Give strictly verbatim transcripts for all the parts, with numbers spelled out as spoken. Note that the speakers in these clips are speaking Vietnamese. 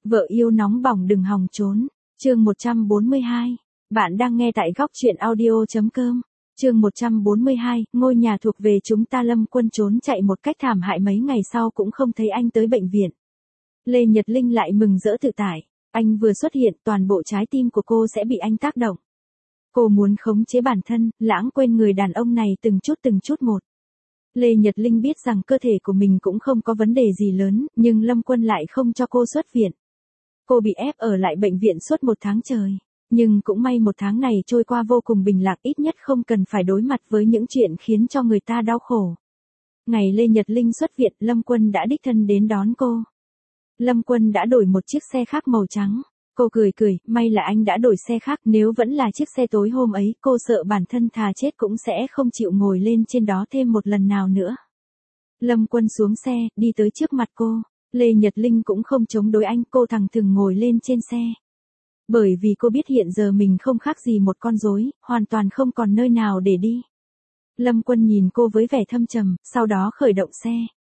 Vợ yêu nóng bỏng đừng hòng trốn. Chương một trăm bốn mươi hai. Bạn đang nghe tại góc truyện audio.com. Chương một trăm bốn mươi hai, ngôi nhà thuộc về chúng ta. Lâm Quân trốn chạy một cách thảm hại, mấy ngày sau cũng không thấy anh tới bệnh viện. Lê Nhật Linh lại mừng rỡ tự tải. Anh vừa xuất hiện, toàn bộ trái tim của cô sẽ bị anh tác động. Cô muốn khống chế bản thân, lãng quên người đàn ông này từng chút từng chút một. Lê Nhật Linh biết rằng cơ thể của mình cũng không có vấn đề gì lớn, nhưng Lâm Quân lại không cho cô xuất viện. Cô bị ép ở lại bệnh viện suốt một tháng trời. Nhưng cũng may một tháng này trôi qua vô cùng bình lạc, ít nhất không cần phải đối mặt với những chuyện khiến cho người ta đau khổ. Ngày Lê Nhật Linh xuất viện, Lâm Quân đã đích thân đến đón cô. Lâm Quân đã đổi một chiếc xe khác màu trắng. Cô cười cười, may là anh đã đổi xe khác, nếu vẫn là chiếc xe tối hôm ấy, cô sợ bản thân thà chết cũng sẽ không chịu ngồi lên trên đó thêm một lần nào nữa. Lâm Quân xuống xe, đi tới trước mặt cô. Lê Nhật Linh cũng không chống đối anh, cô thẳng thừng ngồi lên trên xe. Bởi vì cô biết hiện giờ mình không khác gì một con rối, hoàn toàn không còn nơi nào để đi. Lâm Quân nhìn cô với vẻ thâm trầm, sau đó khởi động xe.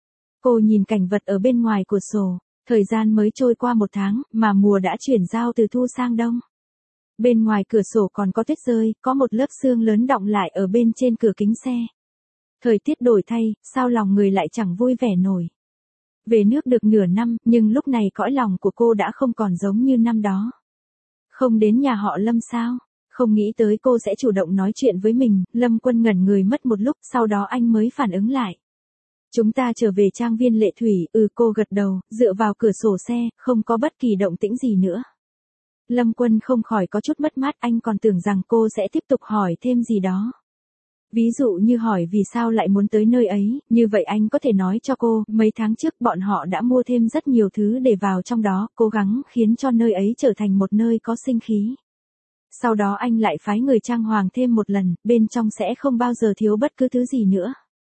Cô nhìn cảnh vật ở bên ngoài cửa sổ. Thời gian mới trôi qua một tháng, mà mùa đã chuyển giao từ thu sang đông. Bên ngoài cửa sổ còn có tuyết rơi, có một lớp sương lớn đọng lại ở bên trên cửa kính xe. Thời tiết đổi thay, sao lòng người lại chẳng vui vẻ nổi. Về nước được nửa năm, nhưng lúc này cõi lòng của cô đã không còn giống như năm đó. Không đến nhà họ Lâm sao? Không nghĩ tới cô sẽ chủ động nói chuyện với mình. Lâm Quân ngẩn người mất một lúc, sau đó anh mới phản ứng lại. Chúng ta trở về trang viên Lệ Thủy. Ừ, cô gật đầu, dựa vào cửa sổ xe, không có bất kỳ động tĩnh gì nữa. Lâm Quân không khỏi có chút mất mát, anh còn tưởng rằng cô sẽ tiếp tục hỏi thêm gì đó. Ví dụ như hỏi vì sao lại muốn tới nơi ấy, như vậy anh có thể nói cho cô, mấy tháng trước bọn họ đã mua thêm rất nhiều thứ để vào trong đó, cố gắng khiến cho nơi ấy trở thành một nơi có sinh khí. Sau đó anh lại phái người trang hoàng thêm một lần, bên trong sẽ không bao giờ thiếu bất cứ thứ gì nữa.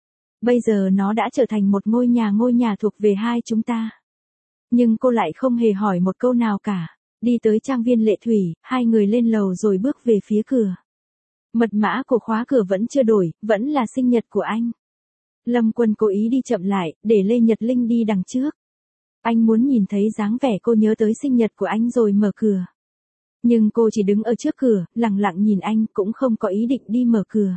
Bây giờ nó đã trở thành một ngôi nhà ngôi nhà thuộc về hai chúng ta. Nhưng cô lại không hề hỏi một câu nào cả. Đi tới trang viên Lệ Thủy, hai người lên lầu rồi bước về phía cửa. Mật mã của khóa cửa vẫn chưa đổi, vẫn là sinh nhật của anh. Lâm Quân cố ý đi chậm lại, để Lê Nhật Linh đi đằng trước. Anh muốn nhìn thấy dáng vẻ cô nhớ tới sinh nhật của anh rồi mở cửa. Nhưng cô chỉ đứng ở trước cửa, lặng lặng nhìn anh, cũng không có ý định đi mở cửa.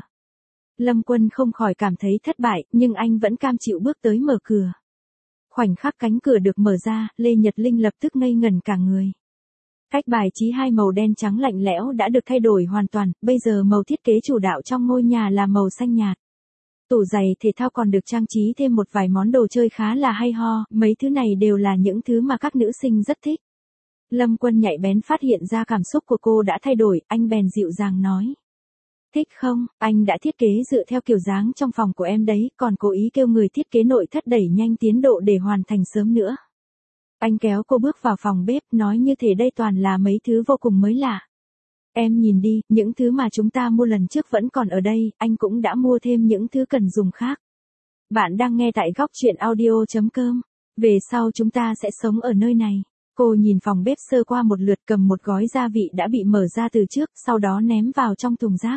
Lâm Quân không khỏi cảm thấy thất bại, nhưng anh vẫn cam chịu bước tới mở cửa. Khoảnh khắc cánh cửa được mở ra, Lê Nhật Linh lập tức ngây ngẩn cả người. Cách bài trí hai màu đen trắng lạnh lẽo đã được thay đổi hoàn toàn, bây giờ màu thiết kế chủ đạo trong ngôi nhà là màu xanh nhạt. Tủ giày thể thao còn được trang trí thêm một vài món đồ chơi khá là hay ho, mấy thứ này đều là những thứ mà các nữ sinh rất thích. Lâm Quân nhạy bén phát hiện ra cảm xúc của cô đã thay đổi, anh bèn dịu dàng nói. Thích không, anh đã thiết kế dựa theo kiểu dáng trong phòng của em đấy, còn cố ý kêu người thiết kế nội thất đẩy nhanh tiến độ để hoàn thành sớm nữa. Anh kéo cô bước vào phòng bếp, nói như thể đây toàn là mấy thứ vô cùng mới lạ. Em nhìn đi, những thứ mà chúng ta mua lần trước vẫn còn ở đây, anh cũng đã mua thêm những thứ cần dùng khác. Bạn đang nghe tại góc truyện audio.com. Về sau chúng ta sẽ sống ở nơi này. Cô nhìn phòng bếp sơ qua một lượt, cầm một gói gia vị đã bị mở ra từ trước, sau đó ném vào trong thùng rác.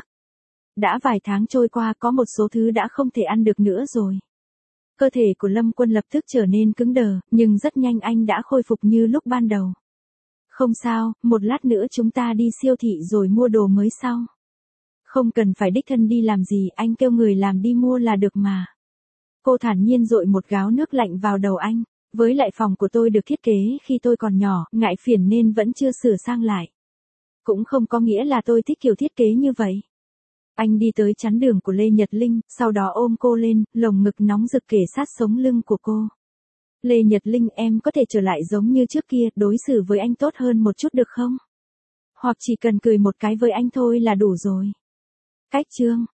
Đã vài tháng trôi qua, có một số thứ đã không thể ăn được nữa rồi. Cơ thể của Lâm Quân lập tức trở nên cứng đờ, nhưng rất nhanh anh đã khôi phục như lúc ban đầu. Không sao, một lát nữa chúng ta đi siêu thị rồi mua đồ mới sau. Không cần phải đích thân đi làm gì, anh kêu người làm đi mua là được mà. Cô thản nhiên dội một gáo nước lạnh vào đầu anh. Với lại phòng của tôi được thiết kế khi tôi còn nhỏ, ngại phiền nên vẫn chưa sửa sang lại. Cũng không có nghĩa là tôi thích kiểu thiết kế như vậy. Anh đi tới chắn đường của Lê Nhật Linh, sau đó ôm cô lên, lồng ngực nóng rực kề sát sống lưng của cô. Lê Nhật Linh, em có thể trở lại giống như trước kia, đối xử với anh tốt hơn một chút được không? Hoặc chỉ cần cười một cái với anh thôi là đủ rồi. Cách chương